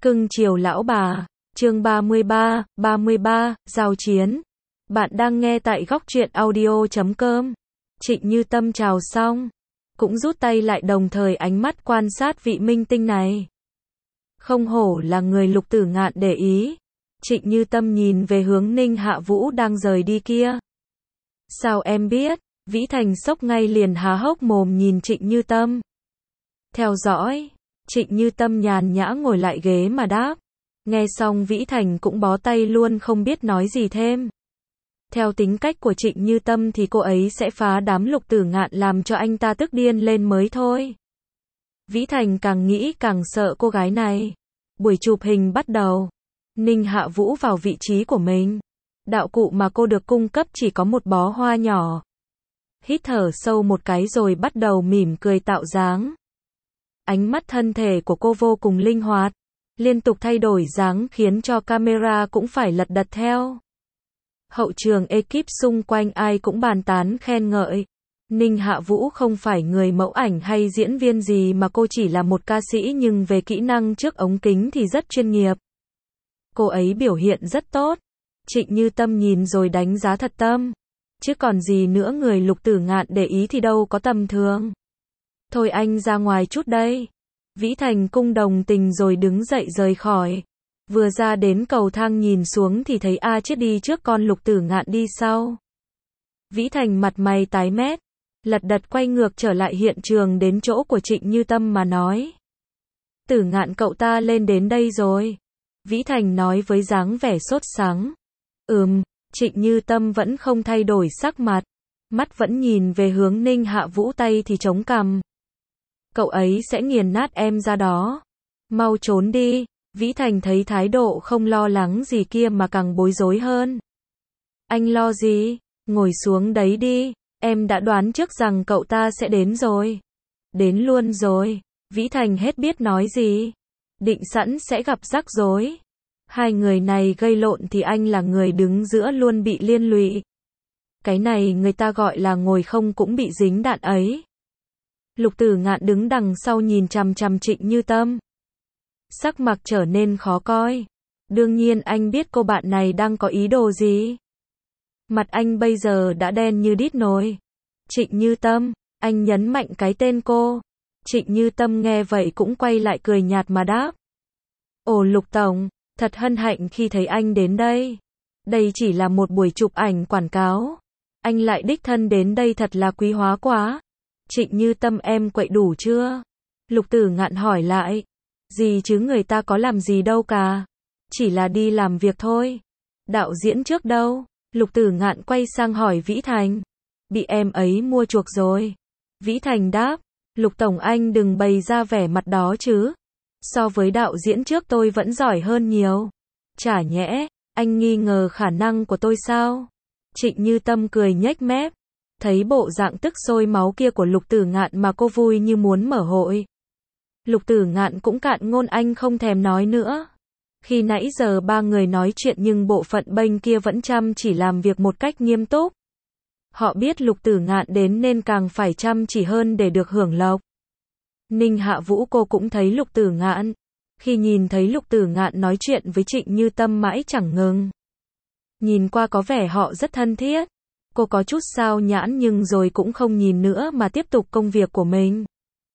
Cưng chiều lão bà, chương 33, giao chiến. Bạn đang nghe tại góc truyện audio.com. Trịnh Như Tâm chào xong, cũng rút tay lại đồng thời ánh mắt quan sát vị minh tinh này. Không hổ là người Lục Tử Ngạn để ý. Trịnh Như Tâm nhìn về hướng Ninh Hạ Vũ đang rời đi kia. Sao em biết? Vĩ Thành sốc ngay liền há hốc mồm nhìn Trịnh Như Tâm. Theo dõi. Trịnh Như Tâm nhàn nhã ngồi lại ghế mà đáp. Nghe xong Vĩ Thành cũng bó tay luôn không biết nói gì thêm. Theo tính cách của Trịnh Như Tâm thì cô ấy sẽ phá đám Lục Tử Ngạn làm cho anh ta tức điên lên mới thôi. Vĩ Thành càng nghĩ càng sợ cô gái này. Buổi chụp hình bắt đầu. Ninh Hạ Vũ vào vị trí của mình. Đạo cụ mà cô được cung cấp chỉ có một bó hoa nhỏ. Hít thở sâu một cái rồi bắt đầu mỉm cười tạo dáng. Ánh mắt thân thể của cô vô cùng linh hoạt, liên tục thay đổi dáng khiến cho camera cũng phải lật đật theo. Hậu trường ekip xung quanh ai cũng bàn tán khen ngợi. Ninh Hạ Vũ không phải người mẫu ảnh hay diễn viên gì mà cô chỉ là một ca sĩ nhưng về kỹ năng trước ống kính thì rất chuyên nghiệp. Cô ấy biểu hiện rất tốt. Trịnh Như Tâm nhìn rồi đánh giá thật tâm. Chứ còn gì nữa, người Lục Tử Ngạn để ý thì đâu có tầm thường. Thôi anh ra ngoài chút đây. Vĩ Thành cung đồng tình rồi đứng dậy rời khỏi. Vừa ra đến cầu thang nhìn xuống thì thấy A Chiết đi trước con Lục Tử Ngạn đi sau. Vĩ Thành mặt mày tái mét, lật đật quay ngược trở lại hiện trường đến chỗ của Trịnh Như Tâm mà nói. Tử Ngạn cậu ta lên đến đây rồi. Vĩ Thành nói với dáng vẻ sốt sắng. Trịnh Như Tâm vẫn không thay đổi sắc mặt. Mắt vẫn nhìn về hướng Ninh Hạ Vũ, tay thì chống cằm. Cậu ấy sẽ nghiền nát em ra đó. Mau trốn đi. Vĩ Thành thấy thái độ không lo lắng gì kia mà càng bối rối hơn. Anh lo gì? Ngồi xuống đấy đi. Em đã đoán trước rằng cậu ta sẽ đến rồi. Đến luôn rồi. Vĩ Thành hết biết nói gì. Định sẵn sẽ gặp rắc rối. Hai người này gây lộn thì anh là người đứng giữa luôn bị liên lụy. Cái này người ta gọi là ngồi không cũng bị dính đạn ấy. Lục Tử Ngạn đứng đằng sau nhìn chằm chằm Trịnh Như Tâm. Sắc mặt trở nên khó coi. Đương nhiên anh biết cô bạn này đang có ý đồ gì. Mặt anh bây giờ đã đen như đít nồi. Trịnh Như Tâm, anh nhấn mạnh cái tên cô. Trịnh Như Tâm nghe vậy cũng quay lại cười nhạt mà đáp. Ồ Lục Tổng, thật hân hạnh khi thấy anh đến đây. Đây chỉ là một buổi chụp ảnh quảng cáo. Anh lại đích thân đến đây thật là quý hóa quá. Trịnh Như Tâm, em quậy đủ chưa? Lục Tử Ngạn hỏi lại. Gì chứ, người ta có làm gì đâu cả. Chỉ là đi làm việc thôi. Đạo diễn trước đâu? Lục Tử Ngạn quay sang hỏi Vĩ Thành. Bị em ấy mua chuộc rồi. Vĩ Thành đáp. Lục Tổng anh đừng bày ra vẻ mặt đó chứ. So với đạo diễn trước tôi vẫn giỏi hơn nhiều. Chả nhẽ, anh nghi ngờ khả năng của tôi sao? Trịnh Như Tâm cười nhếch mép. Thấy bộ dạng tức sôi máu kia của Lục Tử Ngạn mà cô vui như muốn mở hội. Lục Tử Ngạn cũng cạn ngôn, anh không thèm nói nữa. Khi nãy giờ ba người nói chuyện nhưng bộ phận bên kia vẫn chăm chỉ làm việc một cách nghiêm túc. Họ biết Lục Tử Ngạn đến nên càng phải chăm chỉ hơn để được hưởng lộc. Ninh Hạ Vũ cô cũng thấy Lục Tử Ngạn. Khi nhìn thấy Lục Tử Ngạn nói chuyện với Trịnh Như Tâm mãi chẳng ngừng. Nhìn qua có vẻ họ rất thân thiết. Cô có chút sao nhãn nhưng rồi cũng không nhìn nữa mà tiếp tục công việc của mình.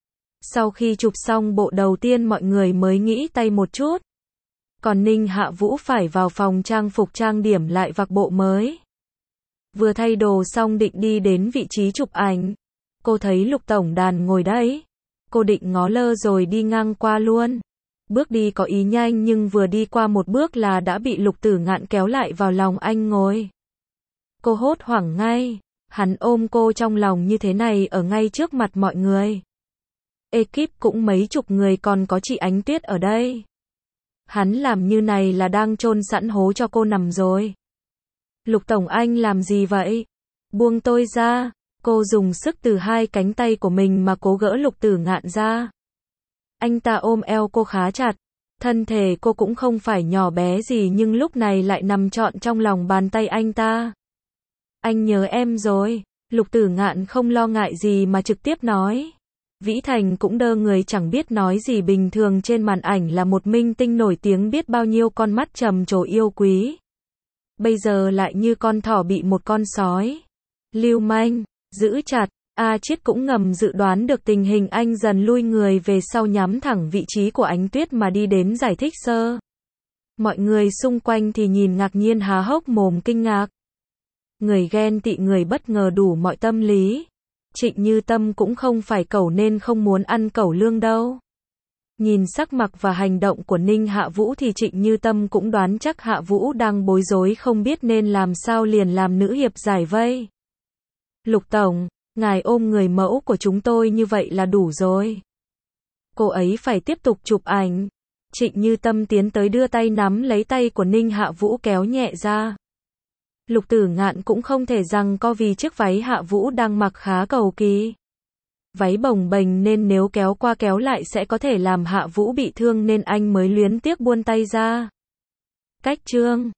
Sau khi chụp xong bộ đầu tiên mọi người mới nghĩ tay một chút. Còn Ninh Hạ Vũ phải vào phòng trang phục trang điểm lại vạc bộ mới. Vừa thay đồ xong định đi đến vị trí chụp ảnh. Cô thấy Lục Tổng đàn ngồi đấy. Cô định ngó lơ rồi đi ngang qua luôn. Bước đi có ý nhanh nhưng vừa đi qua một bước là đã bị Lục Tử Ngạn kéo lại vào lòng anh ngồi. Cô hốt hoảng ngay. Hắn ôm cô trong lòng như thế này ở ngay trước mặt mọi người. Ekip cũng mấy chục người, còn có chị Ánh Tuyết ở đây. Hắn làm như này là đang chôn sẵn hố cho cô nằm rồi. Lục Tổng anh làm gì vậy? Buông tôi ra. Cô dùng sức từ hai cánh tay của mình mà cố gỡ Lục Tử Ngạn ra. Anh ta ôm eo cô khá chặt. Thân thể cô cũng không phải nhỏ bé gì nhưng lúc này lại nằm trọn trong lòng bàn tay anh ta. Anh nhớ em rồi. Lục Tử Ngạn không lo ngại gì mà trực tiếp nói. Vĩ Thành cũng đơ người chẳng biết nói gì, bình thường trên màn ảnh là một minh tinh nổi tiếng biết bao nhiêu con mắt trầm trồ yêu quý. Bây giờ lại như con thỏ bị một con sói lưu manh giữ chặt. A Chiết cũng ngầm dự đoán được tình hình, anh dần lui người về sau, nhắm thẳng vị trí của Ánh Tuyết mà đi đến giải thích sơ. Mọi người xung quanh thì nhìn ngạc nhiên há hốc mồm kinh ngạc. Người ghen tị, người bất ngờ, đủ mọi tâm lý. Trịnh Như Tâm cũng không phải cẩu nên không muốn ăn cẩu lương đâu. Nhìn sắc mặt và hành động của Ninh Hạ Vũ thì Trịnh Như Tâm cũng đoán chắc Hạ Vũ đang bối rối không biết nên làm sao, liền làm nữ hiệp giải vây. Lục tổng, ngài ôm người mẫu của chúng tôi như vậy là đủ rồi. Cô ấy phải tiếp tục chụp ảnh. Trịnh Như Tâm tiến tới đưa tay nắm lấy tay của Ninh Hạ Vũ kéo nhẹ ra. Lục Tử Ngạn cũng không thể rằng co vì chiếc váy Hạ Vũ đang mặc khá cầu kỳ. Váy bồng bềnh nên nếu kéo qua kéo lại sẽ có thể làm Hạ Vũ bị thương nên anh mới luyến tiếc buông tay ra. Cách chương